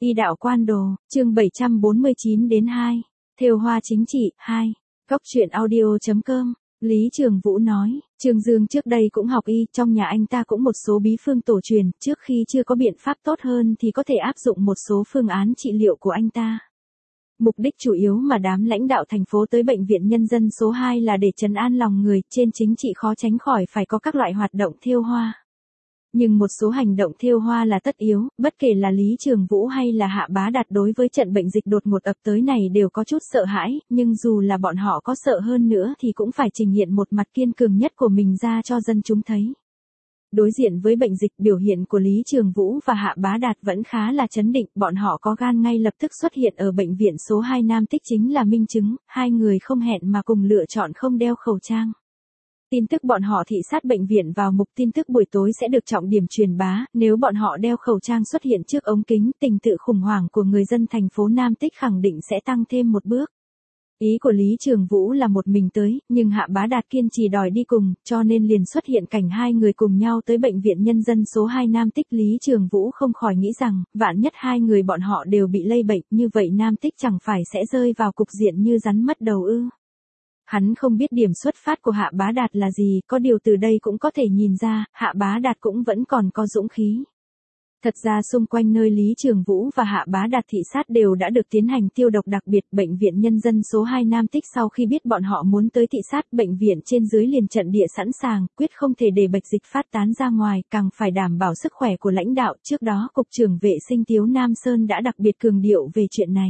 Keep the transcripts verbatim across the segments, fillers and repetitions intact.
Y đạo quan đồ, chương bảy trăm bốn mươi chín đến hai. Thêu hoa chính trị, hai. Góc truyện audio chấm com. Lý Trường Vũ nói, Trương Dương trước đây cũng học y, trong nhà anh ta cũng một số bí phương tổ truyền, trước khi chưa có biện pháp tốt hơn thì có thể áp dụng một số phương án trị liệu của anh ta. Mục đích chủ yếu mà đám lãnh đạo thành phố tới Bệnh viện Nhân dân số hai là để trấn an lòng người, trên chính trị khó tránh khỏi phải có các loại hoạt động thêu hoa. Nhưng một số hành động thêu hoa là tất yếu, bất kể là Lý Trường Vũ hay là Hạ Bá Đạt đối với trận bệnh dịch đột ngột ập tới này đều có chút sợ hãi, nhưng dù là bọn họ có sợ hơn nữa thì cũng phải trình hiện một mặt kiên cường nhất của mình ra cho dân chúng thấy. Đối diện với bệnh dịch, biểu hiện của Lý Trường Vũ và Hạ Bá Đạt vẫn khá là trấn định, bọn họ có gan ngay lập tức xuất hiện ở bệnh viện số hai Nam Tích chính là minh chứng, hai người không hẹn mà cùng lựa chọn không đeo khẩu trang. Tin tức bọn họ thị sát bệnh viện vào mục tin tức buổi tối sẽ được trọng điểm truyền bá, nếu bọn họ đeo khẩu trang xuất hiện trước ống kính, tình tự khủng hoảng của người dân thành phố Nam Tích khẳng định sẽ tăng thêm một bước. Ý của Lý Trường Vũ là một mình tới, nhưng Hạ Bá Đạt kiên trì đòi đi cùng, cho nên liền xuất hiện cảnh hai người cùng nhau tới Bệnh viện Nhân dân số hai Nam Tích. Lý Trường Vũ không khỏi nghĩ rằng, vạn nhất hai người bọn họ đều bị lây bệnh, như vậy Nam Tích chẳng phải sẽ rơi vào cục diện như rắn mất đầu ư. Hắn không biết điểm xuất phát của Hạ Bá Đạt là gì, có điều từ đây cũng có thể nhìn ra, Hạ Bá Đạt cũng vẫn còn có dũng khí. Thật ra xung quanh nơi Lý Trường Vũ và Hạ Bá Đạt thị sát đều đã được tiến hành tiêu độc đặc biệt. Bệnh viện Nhân dân số hai Nam Tích sau khi biết bọn họ muốn tới thị sát, bệnh viện trên dưới liền trận địa sẵn sàng, quyết không thể để bệnh dịch phát tán ra ngoài, càng phải đảm bảo sức khỏe của lãnh đạo. Trước đó Cục trưởng Vệ sinh Tiếu Nam Sơn đã đặc biệt cường điệu về chuyện này.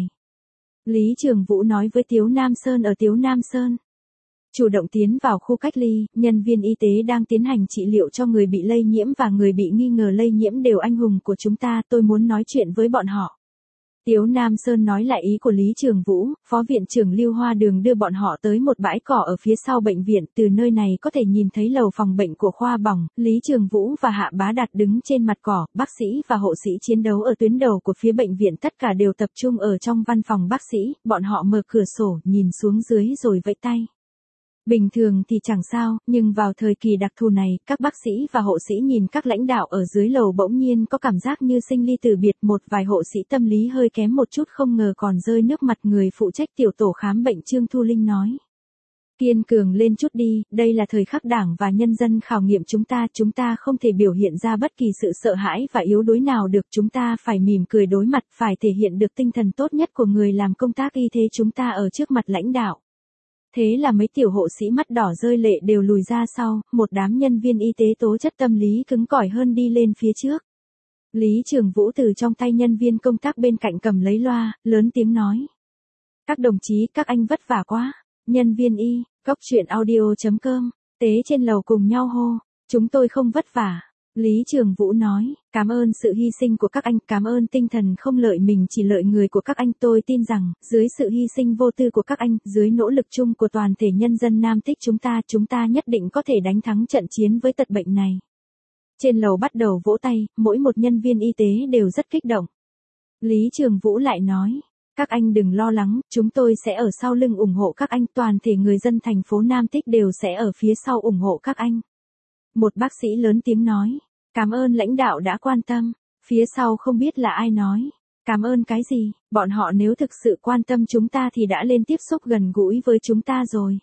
Lý Trường Vũ nói với Tiếu Nam Sơn ở Tiếu Nam Sơn. Chủ động tiến vào khu cách ly, nhân viên y tế đang tiến hành trị liệu cho người bị lây nhiễm và người bị nghi ngờ lây nhiễm đều anh hùng của chúng ta, tôi muốn nói chuyện với bọn họ. Tiếu Nam Sơn nói lại ý của Lý Trường Vũ, Phó Viện trưởng Lưu Hoa Đường đưa bọn họ tới một bãi cỏ ở phía sau bệnh viện, từ nơi này có thể nhìn thấy lầu phòng bệnh của khoa bỏng. Lý Trường Vũ và Hạ Bá Đạt đứng trên mặt cỏ, bác sĩ và hộ sĩ chiến đấu ở tuyến đầu của phía bệnh viện tất cả đều tập trung ở trong văn phòng bác sĩ, bọn họ mở cửa sổ, nhìn xuống dưới rồi vẫy tay. Bình thường thì chẳng sao, nhưng vào thời kỳ đặc thù này, các bác sĩ và hộ sĩ nhìn các lãnh đạo ở dưới lầu bỗng nhiên có cảm giác như sinh ly từ biệt. Một vài hộ sĩ tâm lý hơi kém một chút không ngờ còn rơi nước mặt. Người phụ trách tiểu tổ khám bệnh Trương Thu Linh nói. Kiên cường lên chút đi, đây là thời khắc đảng và nhân dân khảo nghiệm chúng ta, chúng ta không thể biểu hiện ra bất kỳ sự sợ hãi và yếu đuối nào được, chúng ta phải mỉm cười đối mặt, phải thể hiện được tinh thần tốt nhất của người làm công tác y tế chúng ta ở trước mặt lãnh đạo. Thế là mấy tiểu hộ sĩ mắt đỏ rơi lệ đều lùi ra sau, một đám nhân viên y tế tố chất tâm lý cứng cỏi hơn đi lên phía trước. Lý Trường Vũ từ trong tay nhân viên công tác bên cạnh cầm lấy loa, lớn tiếng nói. Các đồng chí, các anh vất vả quá. Nhân viên y, góc truyện audio chấm com, tế trên lầu cùng nhau hô. Chúng tôi không vất vả. Lý Trường Vũ nói, cảm ơn sự hy sinh của các anh, cảm ơn tinh thần không lợi mình chỉ lợi người của các anh. Tôi tin rằng, dưới sự hy sinh vô tư của các anh, dưới nỗ lực chung của toàn thể nhân dân Nam Tích chúng ta, chúng ta nhất định có thể đánh thắng trận chiến với tật bệnh này. Trên lầu bắt đầu vỗ tay, mỗi một nhân viên y tế đều rất kích động. Lý Trường Vũ lại nói, các anh đừng lo lắng, chúng tôi sẽ ở sau lưng ủng hộ các anh, toàn thể người dân thành phố Nam Tích đều sẽ ở phía sau ủng hộ các anh. Một bác sĩ lớn tiếng nói, cảm ơn lãnh đạo đã quan tâm. Phía sau không biết là ai nói, cảm ơn cái gì, bọn họ nếu thực sự quan tâm chúng ta thì đã lên tiếp xúc gần gũi với chúng ta rồi.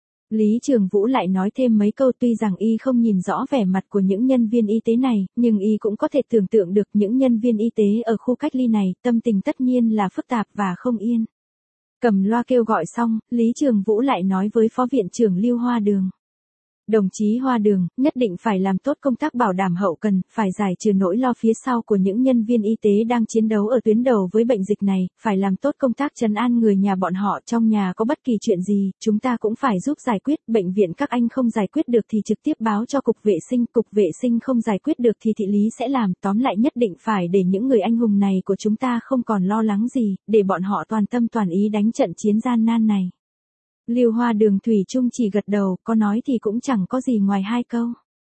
Lý Trường Vũ lại nói thêm mấy câu, tuy rằng y không nhìn rõ vẻ mặt của những nhân viên y tế này, nhưng y cũng có thể tưởng tượng được những nhân viên y tế ở khu cách ly này, tâm tình tất nhiên là phức tạp và không yên. Cầm loa kêu gọi xong, Lý Trường Vũ lại nói với Phó Viện trưởng Lưu Hoa Đường. Đồng chí Hoa Đường, nhất định phải làm tốt công tác bảo đảm hậu cần, phải giải trừ nỗi lo phía sau của những nhân viên y tế đang chiến đấu ở tuyến đầu với bệnh dịch này, phải làm tốt công tác trấn an người nhà bọn họ, trong nhà có bất kỳ chuyện gì, chúng ta cũng phải giúp giải quyết, bệnh viện các anh không giải quyết được thì trực tiếp báo cho cục vệ sinh, cục vệ sinh không giải quyết được thì thị lý sẽ làm, tóm lại nhất định phải để những người anh hùng này của chúng ta không còn lo lắng gì, để bọn họ toàn tâm toàn ý đánh trận chiến gian nan này. Lưu Hoa Đường thủy chung chỉ gật đầu, có nói thì cũng chẳng có gì ngoài hai câu.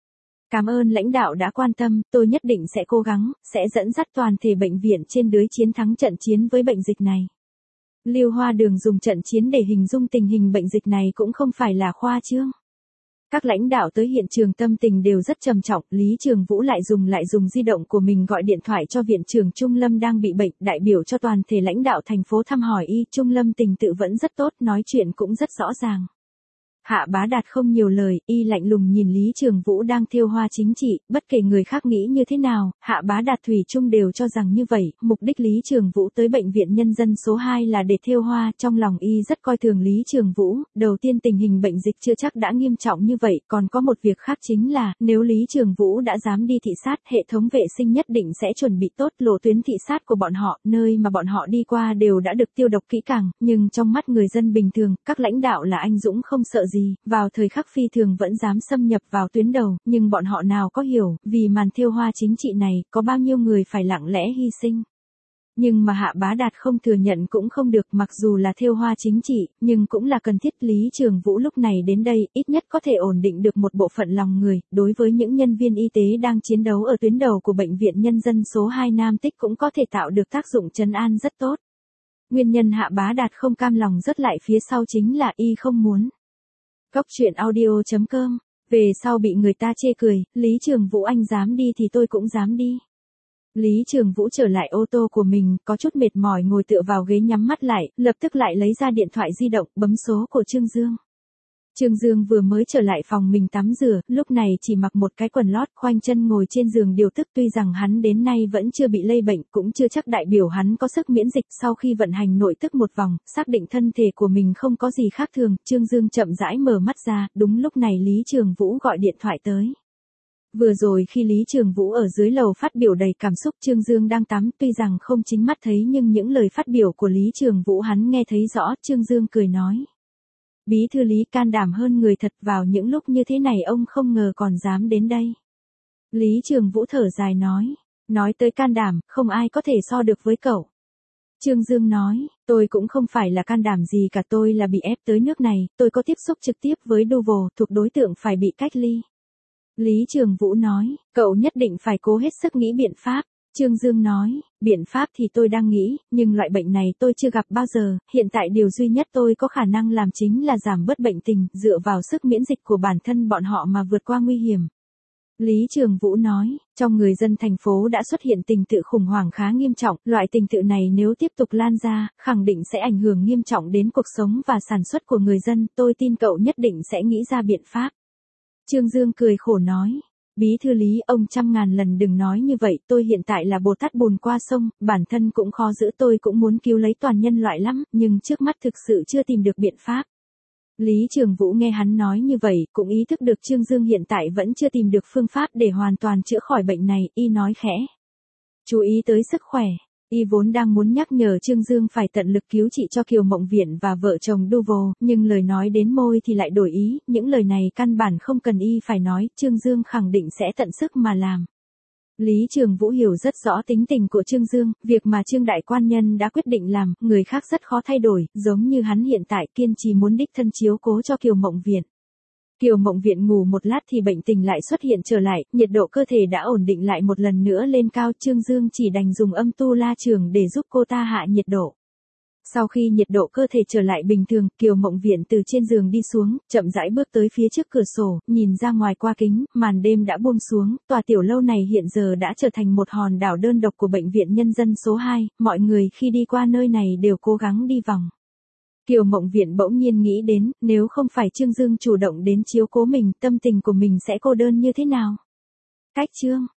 Cảm ơn lãnh đạo đã quan tâm, tôi nhất định sẽ cố gắng, sẽ dẫn dắt toàn thể bệnh viện trên dưới chiến thắng trận chiến với bệnh dịch này. Lưu Hoa Đường dùng trận chiến để hình dung tình hình bệnh dịch này cũng không phải là khoa trương. Các lãnh đạo tới hiện trường tâm tình đều rất trầm trọng, Lý Trường Vũ lại dùng lại dùng di động của mình gọi điện thoại cho viện trưởng Trung Lâm đang bị bệnh, đại biểu cho toàn thể lãnh đạo thành phố thăm hỏi y. Trung Lâm tình tự vẫn rất tốt, nói chuyện cũng rất rõ ràng. Hạ Bá Đạt không nhiều lời, y lạnh lùng nhìn Lý Trường Vũ đang thêu hoa chính trị, bất kể người khác nghĩ như thế nào, Hạ Bá Đạt thủy chung đều cho rằng như vậy, mục đích Lý Trường Vũ tới bệnh viện nhân dân số hai là để thêu hoa, trong lòng y rất coi thường Lý Trường Vũ, đầu tiên tình hình bệnh dịch chưa chắc đã nghiêm trọng như vậy, còn có một việc khác chính là, nếu Lý Trường Vũ đã dám đi thị sát, hệ thống vệ sinh nhất định sẽ chuẩn bị tốt lộ tuyến thị sát của bọn họ, nơi mà bọn họ đi qua đều đã được tiêu độc kỹ càng, nhưng trong mắt người dân bình thường, các lãnh đạo là anh dũng không sợ gì. Gì, vào thời khắc phi thường vẫn dám xâm nhập vào tuyến đầu, nhưng bọn họ nào có hiểu, vì màn thêu hoa chính trị này, có bao nhiêu người phải lặng lẽ hy sinh. Nhưng mà Hạ Bá Đạt không thừa nhận cũng không được, mặc dù là thêu hoa chính trị, nhưng cũng là cần thiết. Lý Trường Vũ lúc này đến đây, ít nhất có thể ổn định được một bộ phận lòng người, đối với những nhân viên y tế đang chiến đấu ở tuyến đầu của bệnh viện nhân dân số hai Nam Tích cũng có thể tạo được tác dụng trấn an rất tốt. Nguyên nhân Hạ Bá Đạt không cam lòng rớt lại phía sau chính là y không muốn. Cốc truyện audio chấm com, về sau bị người ta chê cười, Lý Trường Vũ anh dám đi thì tôi cũng dám đi. Lý Trường Vũ trở lại ô tô của mình, có chút mệt mỏi ngồi tựa vào ghế nhắm mắt lại, lập tức lại lấy ra điện thoại di động, bấm số của Trương Dương. Trương Dương vừa mới trở lại phòng mình tắm rửa, lúc này chỉ mặc một cái quần lót, khoanh chân ngồi trên giường điều tức. Tuy rằng hắn đến nay vẫn chưa bị lây bệnh, cũng chưa chắc đại biểu hắn có sức miễn dịch. Sau khi vận hành nội tức một vòng, xác định thân thể của mình không có gì khác thường, Trương Dương chậm rãi mở mắt ra, đúng lúc này Lý Trường Vũ gọi điện thoại tới. Vừa rồi khi Lý Trường Vũ ở dưới lầu phát biểu đầy cảm xúc, Trương Dương đang tắm, tuy rằng không chính mắt thấy nhưng những lời phát biểu của Lý Trường Vũ hắn nghe thấy rõ. Trương Dương cười nói. Bí thư Lý can đảm hơn người thật, vào những lúc như thế này ông không ngờ còn dám đến đây. Lý Trường Vũ thở dài nói, nói tới can đảm, không ai có thể so được với cậu. Trương Dương nói, tôi cũng không phải là can đảm gì cả, tôi là bị ép tới nước này, tôi có tiếp xúc trực tiếp với Duval, thuộc đối tượng phải bị cách ly. Lý Trường Vũ nói, cậu nhất định phải cố hết sức nghĩ biện pháp. Trương Dương nói, biện pháp thì tôi đang nghĩ, nhưng loại bệnh này tôi chưa gặp bao giờ, hiện tại điều duy nhất tôi có khả năng làm chính là giảm bớt bệnh tình, dựa vào sức miễn dịch của bản thân bọn họ mà vượt qua nguy hiểm. Lý Trường Vũ nói, trong người dân thành phố đã xuất hiện tình tự khủng hoảng khá nghiêm trọng, loại tình tự này nếu tiếp tục lan ra, khẳng định sẽ ảnh hưởng nghiêm trọng đến cuộc sống và sản xuất của người dân, tôi tin cậu nhất định sẽ nghĩ ra biện pháp. Trương Dương cười khổ nói. Bí thư Lý, ông trăm ngàn lần đừng nói như vậy, tôi hiện tại là Bồ Tát bùn qua sông, bản thân cũng khó giữ, tôi cũng muốn cứu lấy toàn nhân loại lắm, nhưng trước mắt thực sự chưa tìm được biện pháp. Lý Trường Vũ nghe hắn nói như vậy, cũng ý thức được Trương Dương hiện tại vẫn chưa tìm được phương pháp để hoàn toàn chữa khỏi bệnh này, y nói khẽ. Chú ý tới sức khỏe. Y vốn đang muốn nhắc nhở Trương Dương phải tận lực cứu trị cho Kiều Mộng Viện và vợ chồng Duval, nhưng lời nói đến môi thì lại đổi ý, những lời này căn bản không cần y phải nói, Trương Dương khẳng định sẽ tận sức mà làm. Lý Trường Vũ hiểu rất rõ tính tình của Trương Dương, việc mà Trương Đại Quan Nhân đã quyết định làm, người khác rất khó thay đổi, giống như hắn hiện tại kiên trì muốn đích thân chiếu cố cho Kiều Mộng Viện. Kiều Mộng Viện ngủ một lát thì bệnh tình lại xuất hiện trở lại, nhiệt độ cơ thể đã ổn định lại một lần nữa lên cao, Trương Dương chỉ đành dùng âm tu la trường để giúp cô ta hạ nhiệt độ. Sau khi nhiệt độ cơ thể trở lại bình thường, Kiều Mộng Viện từ trên giường đi xuống, chậm rãi bước tới phía trước cửa sổ, nhìn ra ngoài qua kính, màn đêm đã buông xuống, tòa tiểu lâu này hiện giờ đã trở thành một hòn đảo đơn độc của bệnh viện nhân dân số hai, mọi người khi đi qua nơi này đều cố gắng đi vòng. Kiều Mộng Viện bỗng nhiên nghĩ đến, nếu không phải Trương Dương chủ động đến chiếu cố mình, tâm tình của mình sẽ cô đơn như thế nào? Cách chương